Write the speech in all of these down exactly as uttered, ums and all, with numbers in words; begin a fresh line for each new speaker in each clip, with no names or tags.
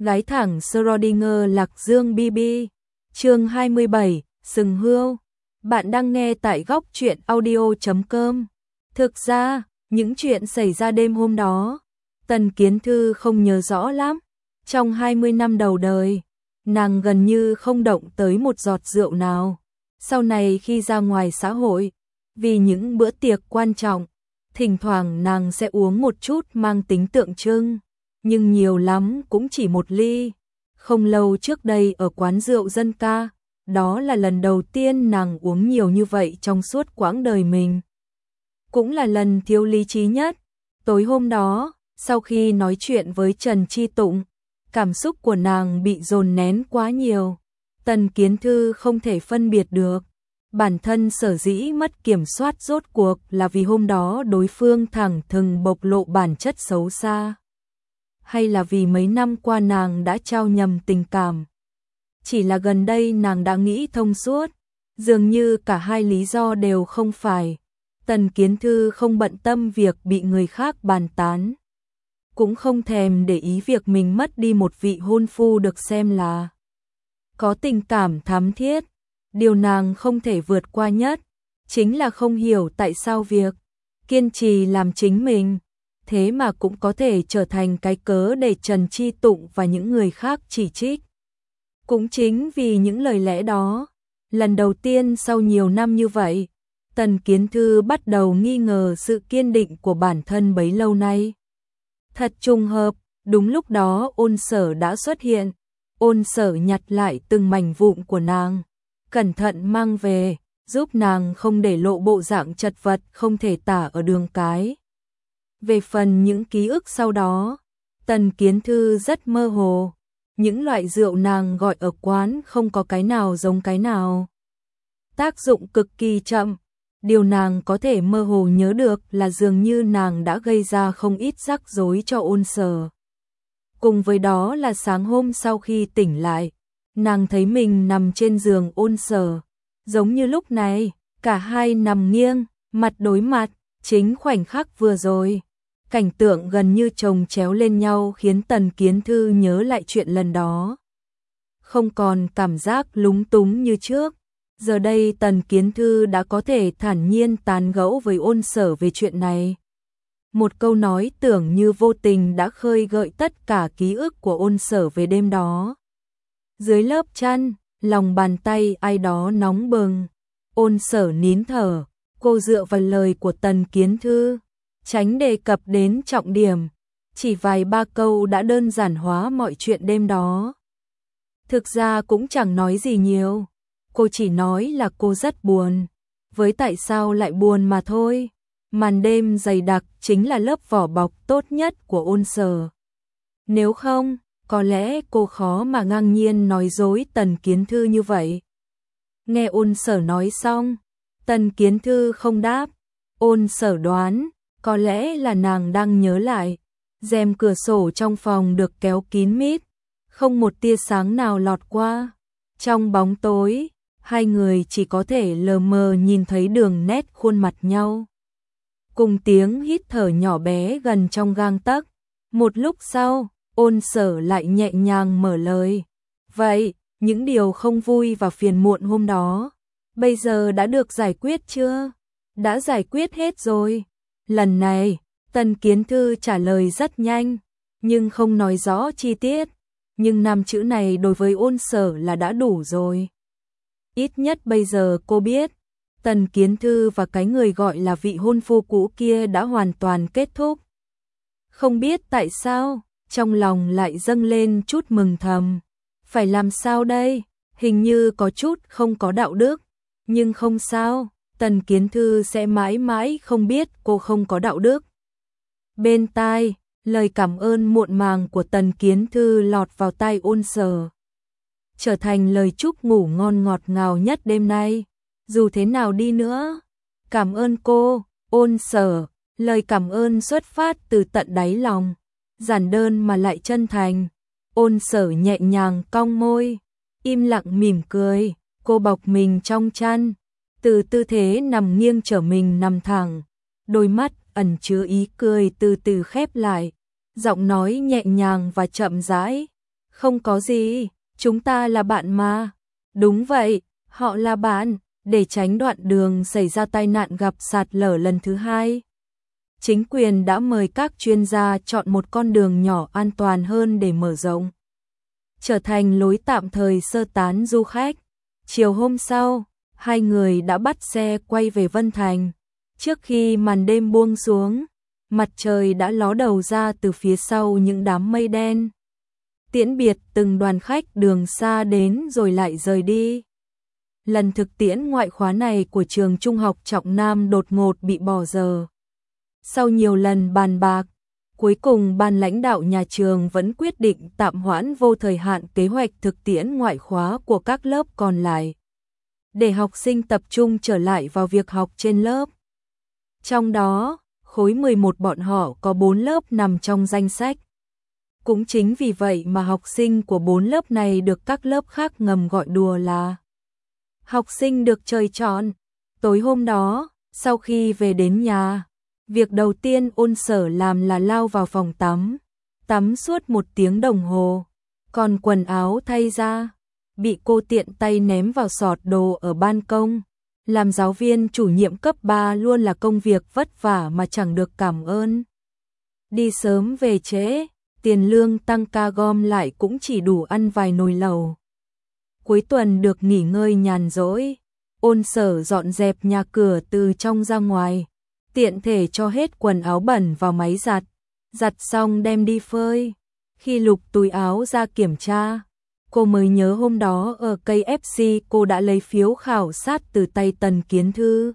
Gái thẳng Schrödinger Lạc Dương bê bê. Chương hai mươi bảy, Sừng Hươu. Bạn đang nghe tại góc truyện audio chấm com. Thực ra, những chuyện xảy ra đêm hôm đó, Tần Kiến Thư không nhớ rõ lắm. Trong hai mươi năm đầu đời, nàng gần như không động tới một giọt rượu nào. Sau này khi ra ngoài xã hội, vì những bữa tiệc quan trọng, thỉnh thoảng nàng sẽ uống một chút mang tính tượng trưng, nhưng nhiều lắm cũng chỉ một ly. Không lâu trước đây ở quán rượu dân ca, đó là lần đầu tiên nàng uống nhiều như vậy trong suốt quãng đời mình. Cũng là lần thiếu lý trí nhất. Tối hôm đó, sau khi nói chuyện với Trần Chi Tụng, cảm xúc của nàng bị dồn nén quá nhiều. Tần Kiến Thư không thể phân biệt được bản thân sở dĩ mất kiểm soát rốt cuộc là vì hôm đó đối phương thẳng thừng bộc lộ bản chất xấu xa, hay là vì mấy năm qua nàng đã trao nhầm tình cảm. Chỉ là gần đây nàng đã nghĩ thông suốt, dường như cả hai lý do đều không phải. Tần Kiến Thư không bận tâm việc bị người khác bàn tán, cũng không thèm để ý việc mình mất đi một vị hôn phu được xem là có tình cảm thắm thiết. Điều nàng không thể vượt qua nhất chính là không hiểu tại sao việc kiên trì làm chính mình thế mà cũng có thể trở thành cái cớ để Trần Chi Tụng và những người khác chỉ trích. Cũng chính vì những lời lẽ đó, lần đầu tiên sau nhiều năm như vậy, Tần Kiến Thư bắt đầu nghi ngờ sự kiên định của bản thân bấy lâu nay. Thật trùng hợp, đúng lúc đó Ôn Sở đã xuất hiện. Ôn Sở nhặt lại từng mảnh vụn của nàng, cẩn thận mang về, giúp nàng không để lộ bộ dạng chật vật không thể tả ở đường cái. Về phần những ký ức sau đó, Tần Kiến Thư rất mơ hồ. Những loại rượu nàng gọi ở quán không có cái nào giống cái nào. Tác dụng cực kỳ chậm. Điều nàng có thể mơ hồ nhớ được là dường như nàng đã gây ra không ít rắc rối cho Ôn Sở. Cùng với đó là sáng hôm sau khi tỉnh lại, nàng thấy mình nằm trên giường Ôn Sở. Giống như lúc này, cả hai nằm nghiêng, mặt đối mặt, chính khoảnh khắc vừa rồi. Cảnh tượng gần như chồng chéo lên nhau khiến Tần Kiến Thư nhớ lại chuyện lần đó. Không còn cảm giác lúng túng như trước. Giờ đây Tần Kiến Thư đã có thể thản nhiên tán gẫu với Ôn Sở về chuyện này. Một câu nói tưởng như vô tình đã khơi gợi tất cả ký ức của Ôn Sở về đêm đó. Dưới lớp chăn, lòng bàn tay ai đó nóng bừng. Ôn Sở nín thở, cô dựa vào lời của Tần Kiến Thư, tránh đề cập đến trọng điểm, chỉ vài ba câu đã đơn giản hóa mọi chuyện đêm đó. Thực ra cũng chẳng nói gì nhiều, cô chỉ nói là cô rất buồn, với tại sao lại buồn mà thôi. Màn đêm dày đặc chính là lớp vỏ bọc tốt nhất của Ôn Sở. Nếu không, có lẽ cô khó mà ngang nhiên nói dối Tần Kiến Thư như vậy. Nghe Ôn Sở nói xong, Tần Kiến Thư không đáp. Ôn Sở đoán, có lẽ là nàng đang nhớ lại. Rèm cửa sổ trong phòng được kéo kín mít, không một tia sáng nào lọt qua. Trong bóng tối, hai người chỉ có thể lờ mờ nhìn thấy đường nét khuôn mặt nhau, cùng tiếng hít thở nhỏ bé gần trong gang tấc. Một lúc sau, Ôn Sở lại nhẹ nhàng mở lời. Vậy, những điều không vui và phiền muộn hôm đó, bây giờ đã được giải quyết chưa? Đã giải quyết hết rồi. Lần này, Tần Kiến Thư trả lời rất nhanh, nhưng không nói rõ chi tiết. Nhưng năm chữ này đối với Ôn Sở là đã đủ rồi. Ít nhất bây giờ cô biết, Tần Kiến Thư và cái người gọi là vị hôn phu cũ kia đã hoàn toàn kết thúc. Không biết tại sao, trong lòng lại dâng lên chút mừng thầm. Phải làm sao đây? Hình như có chút không có đạo đức. Nhưng không sao, Tần Kiến Thư sẽ mãi mãi không biết cô không có đạo đức. Bên tai, lời cảm ơn muộn màng của Tần Kiến Thư lọt vào tai Ôn Sở, trở thành lời chúc ngủ ngon ngọt ngào nhất đêm nay. Dù thế nào đi nữa, cảm ơn cô, Ôn Sở. Lời cảm ơn xuất phát từ tận đáy lòng, giản đơn mà lại chân thành. Ôn Sở nhẹ nhàng cong môi, im lặng mỉm cười. Cô bọc mình trong chăn, từ tư thế nằm nghiêng trở mình nằm thẳng, đôi mắt ẩn chứa ý cười từ từ khép lại, giọng nói nhẹ nhàng và chậm rãi. Không có gì, chúng ta là bạn mà. Đúng vậy, họ là bạn, để tránh đoạn đường xảy ra tai nạn gặp sạt lở lần thứ hai. Chính quyền đã mời các chuyên gia chọn một con đường nhỏ an toàn hơn để mở rộng, trở thành lối tạm thời sơ tán du khách. Chiều hôm sau, hai người đã bắt xe quay về Vân Thành. Trước khi màn đêm buông xuống, mặt trời đã ló đầu ra từ phía sau những đám mây đen, tiễn biệt từng đoàn khách đường xa đến rồi lại rời đi. Lần thực tiễn ngoại khóa này của trường trung học Trọng Nam đột ngột bị bỏ dở. Sau nhiều lần bàn bạc, cuối cùng ban lãnh đạo nhà trường vẫn quyết định tạm hoãn vô thời hạn kế hoạch thực tiễn ngoại khóa của các lớp còn lại, để học sinh tập trung trở lại vào việc học trên lớp. Trong đó, khối mười một bọn họ có bốn lớp nằm trong danh sách. Cũng chính vì vậy mà học sinh của bốn lớp này được các lớp khác ngầm gọi đùa là học sinh được trời chọn. Tối hôm đó, sau khi về đến nhà, việc đầu tiên Ôn Sở làm là lao vào phòng tắm, tắm suốt một tiếng đồng hồ, còn quần áo thay ra, bị cô tiện tay ném vào sọt đồ ở ban công. Làm giáo viên chủ nhiệm cấp ba luôn là công việc vất vả mà chẳng được cảm ơn. Đi sớm về trễ, tiền lương tăng ca gom lại cũng chỉ đủ ăn vài nồi lẩu. Cuối tuần được nghỉ ngơi nhàn rỗi, Ôn Sở dọn dẹp nhà cửa từ trong ra ngoài, tiện thể cho hết quần áo bẩn vào máy giặt, giặt xong đem đi phơi. Khi lục túi áo ra kiểm tra, cô mới nhớ hôm đó ở cây ép xê cô đã lấy phiếu khảo sát từ tay Tần Kiến Thư.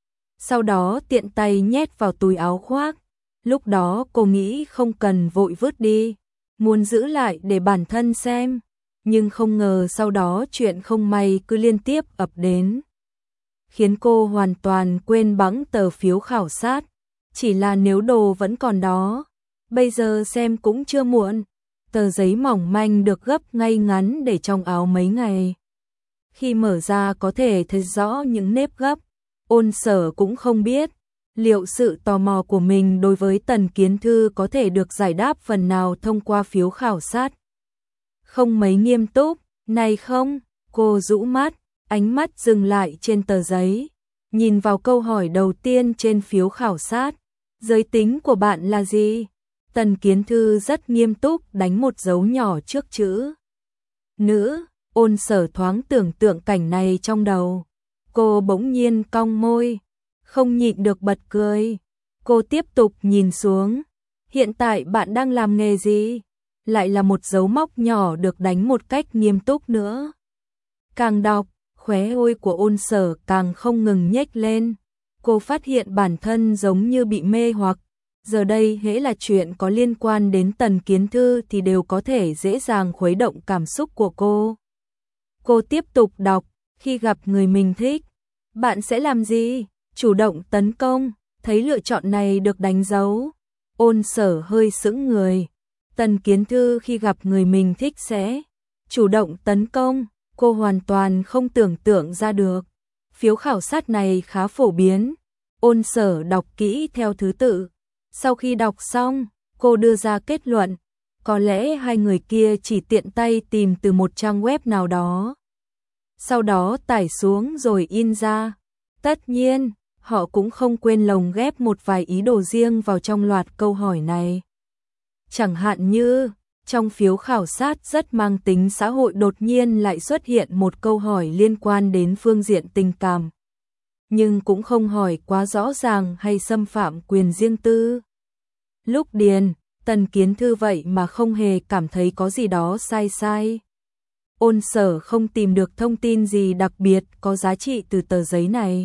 Sau đó tiện tay nhét vào túi áo khoác. Lúc đó cô nghĩ không cần vội vứt đi, muốn giữ lại để bản thân xem. Nhưng không ngờ sau đó chuyện không may cứ liên tiếp ập đến, khiến cô hoàn toàn quên bẵng tờ phiếu khảo sát. Chỉ là nếu đồ vẫn còn đó, bây giờ xem cũng chưa muộn. Tờ giấy mỏng manh được gấp ngay ngắn để trong áo mấy ngày. Khi mở ra có thể thấy rõ những nếp gấp. Ôn Sở cũng không biết liệu sự tò mò của mình đối với Tần Kiến Thư có thể được giải đáp phần nào thông qua phiếu khảo sát. Không mấy nghiêm túc, này không, cô rũ mắt, ánh mắt dừng lại trên tờ giấy, nhìn vào câu hỏi đầu tiên trên phiếu khảo sát. Giới tính của bạn là gì? Tần Kiến Thư rất nghiêm túc đánh một dấu nhỏ trước chữ nữ. Ôn Sở thoáng tưởng tượng cảnh này trong đầu. Cô bỗng nhiên cong môi, không nhịn được bật cười. Cô tiếp tục nhìn xuống. Hiện tại bạn đang làm nghề gì? Lại là một dấu móc nhỏ được đánh một cách nghiêm túc nữa. Càng đọc, khóe môi của Ôn Sở càng không ngừng nhếch lên. Cô phát hiện bản thân giống như bị mê hoặc. Giờ đây hễ là chuyện có liên quan đến Tần Kiến Thư thì đều có thể dễ dàng khuấy động cảm xúc của cô. Cô tiếp tục đọc, khi gặp người mình thích, bạn sẽ làm gì? Chủ động tấn công, thấy lựa chọn này được đánh dấu. Ôn Sở hơi sững người. Tần Kiến Thư khi gặp người mình thích sẽ chủ động tấn công, cô hoàn toàn không tưởng tượng ra được. Phiếu khảo sát này khá phổ biến. Ôn Sở đọc kỹ theo thứ tự. Sau khi đọc xong, cô đưa ra kết luận, có lẽ hai người kia chỉ tiện tay tìm từ một trang web nào đó, sau đó tải xuống rồi in ra. Tất nhiên, họ cũng không quên lồng ghép một vài ý đồ riêng vào trong loạt câu hỏi này. Chẳng hạn như, trong phiếu khảo sát rất mang tính xã hội đột nhiên lại xuất hiện một câu hỏi liên quan đến phương diện tình cảm. Nhưng cũng không hỏi quá rõ ràng hay xâm phạm quyền riêng tư. Lúc điền, Tần Kiến Thư vậy mà không hề cảm thấy có gì đó sai sai. Ôn Sở không tìm được thông tin gì đặc biệt có giá trị từ tờ giấy này.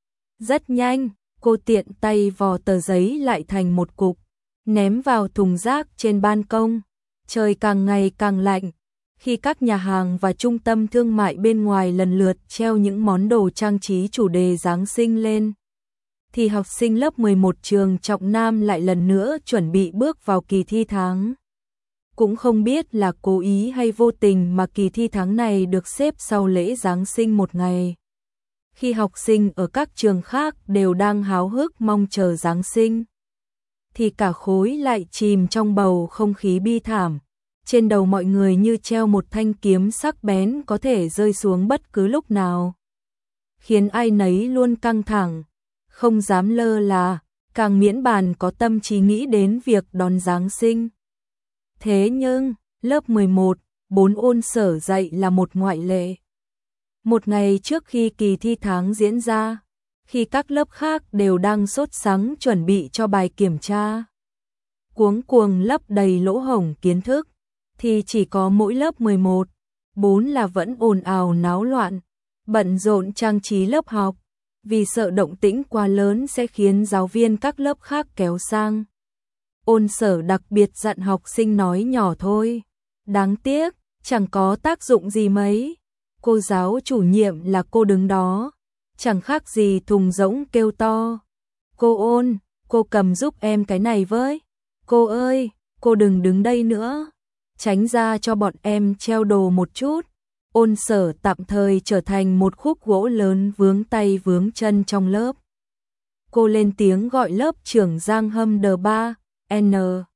Rất nhanh, cô tiện tay vò tờ giấy lại thành một cục, ném vào thùng rác trên ban công. Trời càng ngày càng lạnh. Khi các nhà hàng và trung tâm thương mại bên ngoài lần lượt treo những món đồ trang trí chủ đề Giáng sinh lên, thì học sinh lớp mười một trường Trọng Nam lại lần nữa chuẩn bị bước vào kỳ thi tháng. Cũng không biết là cố ý hay vô tình mà kỳ thi tháng này được xếp sau lễ Giáng sinh một ngày. Khi học sinh ở các trường khác đều đang háo hức mong chờ Giáng sinh, thì cả khối lại chìm trong bầu không khí bi thảm. Trên đầu mọi người như treo một thanh kiếm sắc bén có thể rơi xuống bất cứ lúc nào, khiến ai nấy luôn căng thẳng, không dám lơ là, càng miễn bàn có tâm trí nghĩ đến việc đón Giáng sinh. Thế nhưng, lớp mười một, bốn Ôn Sở dạy là một ngoại lệ. Một ngày trước khi kỳ thi tháng diễn ra, khi các lớp khác đều đang sốt sắng chuẩn bị cho bài kiểm tra, cuống cuồng lấp đầy lỗ hổng kiến thức, thì chỉ có mỗi lớp mười một, bốn là vẫn ồn ào náo loạn, bận rộn trang trí lớp học, vì sợ động tĩnh quá lớn sẽ khiến giáo viên các lớp khác kéo sang. Ôn Sở đặc biệt dặn học sinh nói nhỏ thôi, đáng tiếc, chẳng có tác dụng gì mấy. Cô giáo chủ nhiệm là cô đứng đó, chẳng khác gì thùng rỗng kêu to. Cô Ôn, cô cầm giúp em cái này với. Cô ơi, cô đừng đứng đây nữa, tránh ra cho bọn em treo đồ một chút. Ôn Sở tạm thời trở thành một khúc gỗ lớn vướng tay vướng chân trong lớp. Cô lên tiếng gọi lớp trưởng Giang Hâm đờ ba, N.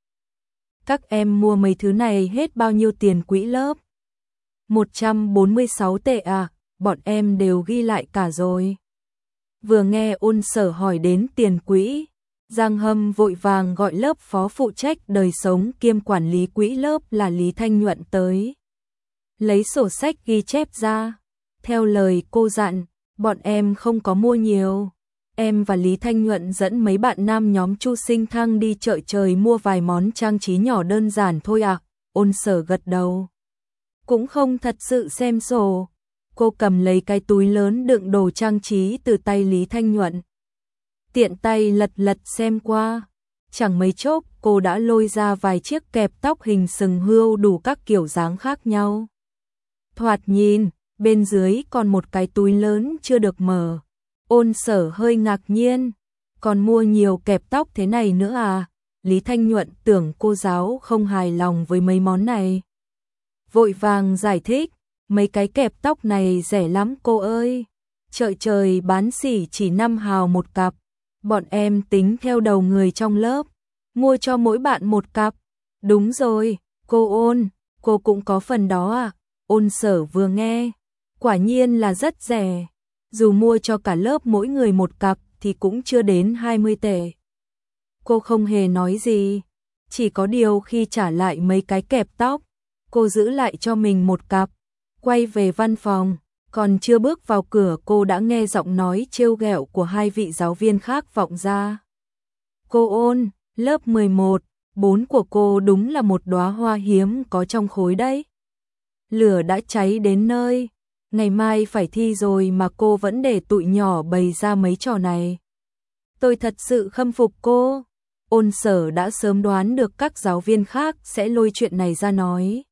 Các em mua mấy thứ này hết bao nhiêu tiền quỹ lớp? một trăm bốn mươi sáu tệ à, bọn em đều ghi lại cả rồi. Vừa nghe Ôn Sở hỏi đến tiền quỹ, Giang Hâm vội vàng gọi lớp phó phụ trách đời sống kiêm quản lý quỹ lớp là Lý Thanh Nhuận tới. Lấy sổ sách ghi chép ra, theo lời cô dặn, bọn em không có mua nhiều. Em và Lý Thanh Nhuận dẫn mấy bạn nam nhóm Chu Sinh Thăng đi chợ trời mua vài món trang trí nhỏ đơn giản thôi à. Ôn Sở gật đầu, cũng không thật sự xem sổ. Cô cầm lấy cái túi lớn đựng đồ trang trí từ tay Lý Thanh Nhuận, tiện tay lật lật xem qua. Chẳng mấy chốc cô đã lôi ra vài chiếc kẹp tóc hình sừng hươu đủ các kiểu dáng khác nhau. Thoạt nhìn, bên dưới còn một cái túi lớn chưa được mở. Ôn Sở hơi ngạc nhiên, còn mua nhiều kẹp tóc thế này nữa à? Lý Thanh Nhuận tưởng cô giáo không hài lòng với mấy món này, vội vàng giải thích, mấy cái kẹp tóc này rẻ lắm cô ơi, chợ trời bán xỉ chỉ năm hào một cặp, bọn em tính theo đầu người trong lớp, mua cho mỗi bạn một cặp. Đúng rồi, cô Ôn, cô cũng có phần đó à? Ôn Sở vừa nghe, quả nhiên là rất rẻ, dù mua cho cả lớp mỗi người một cặp thì cũng chưa đến hai mươi tệ. Cô không hề nói gì, chỉ có điều khi trả lại mấy cái kẹp tóc, cô giữ lại cho mình một cặp, quay về văn phòng, còn chưa bước vào cửa cô đã nghe giọng nói trêu ghẹo của hai vị giáo viên khác vọng ra. Cô Ôn, lớp mười một, bốn của cô đúng là một đóa hoa hiếm có trong khối đấy. Lửa đã cháy đến nơi, ngày mai phải thi rồi mà cô vẫn để tụi nhỏ bày ra mấy trò này. Tôi thật sự khâm phục cô. Ôn Sở đã sớm đoán được các giáo viên khác sẽ lôi chuyện này ra nói.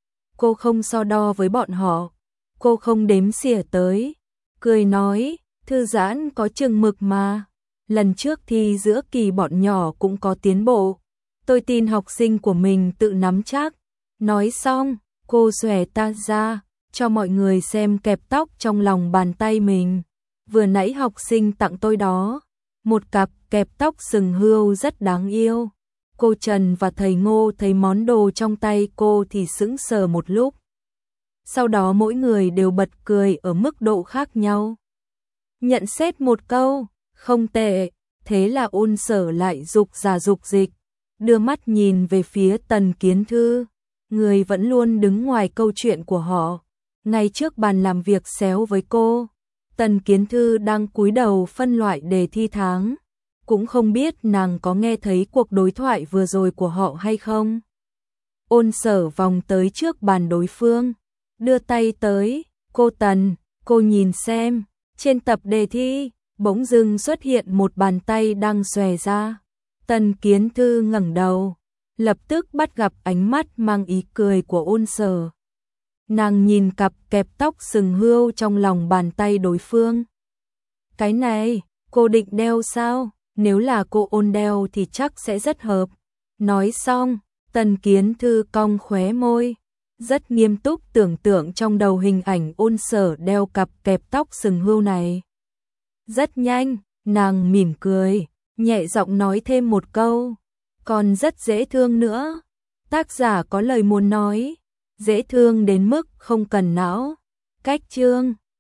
Cô không so đo với bọn họ, cô không đếm xỉa tới, cười nói, thư giãn có chừng mực mà. Lần trước thi giữa kỳ bọn nhỏ cũng có tiến bộ, tôi tin học sinh của mình tự nắm chắc. Nói xong, cô xòe ta ra, cho mọi người xem kẹp tóc trong lòng bàn tay mình. Vừa nãy học sinh tặng tôi đó, một cặp kẹp tóc sừng hươu rất đáng yêu. Cô Trần và thầy Ngô thấy món đồ trong tay cô thì sững sờ một lúc. Sau đó mỗi người đều bật cười ở mức độ khác nhau. Nhận xét một câu, không tệ, thế là Ôn Sở lại dục giả dục dịch, đưa mắt nhìn về phía Tần Kiến Thư, người vẫn luôn đứng ngoài câu chuyện của họ. Ngay trước bàn làm việc xéo với cô, Tần Kiến Thư đang cúi đầu phân loại đề thi tháng, cũng không biết nàng có nghe thấy cuộc đối thoại vừa rồi của họ hay không. Ôn Sở vòng tới trước bàn đối phương, đưa tay tới, cô Tần, cô nhìn xem, trên tập đề thi, bỗng dưng xuất hiện một bàn tay đang xòe ra. Tần Kiến Thư ngẩng đầu, lập tức bắt gặp ánh mắt mang ý cười của Ôn Sở. Nàng nhìn cặp kẹp tóc sừng hươu trong lòng bàn tay đối phương. Cái này, cô định đeo sao? Nếu là cô Ôn đeo thì chắc sẽ rất hợp. Nói xong, Tần Kiến Thư cong khóe môi, rất nghiêm túc tưởng tượng trong đầu hình ảnh Ôn Sở đeo cặp kẹp tóc sừng hươu này. Rất nhanh, nàng mỉm cười, nhẹ giọng nói thêm một câu, còn rất dễ thương nữa. Tác giả có lời muốn nói, dễ thương đến mức không cần não. Cách chương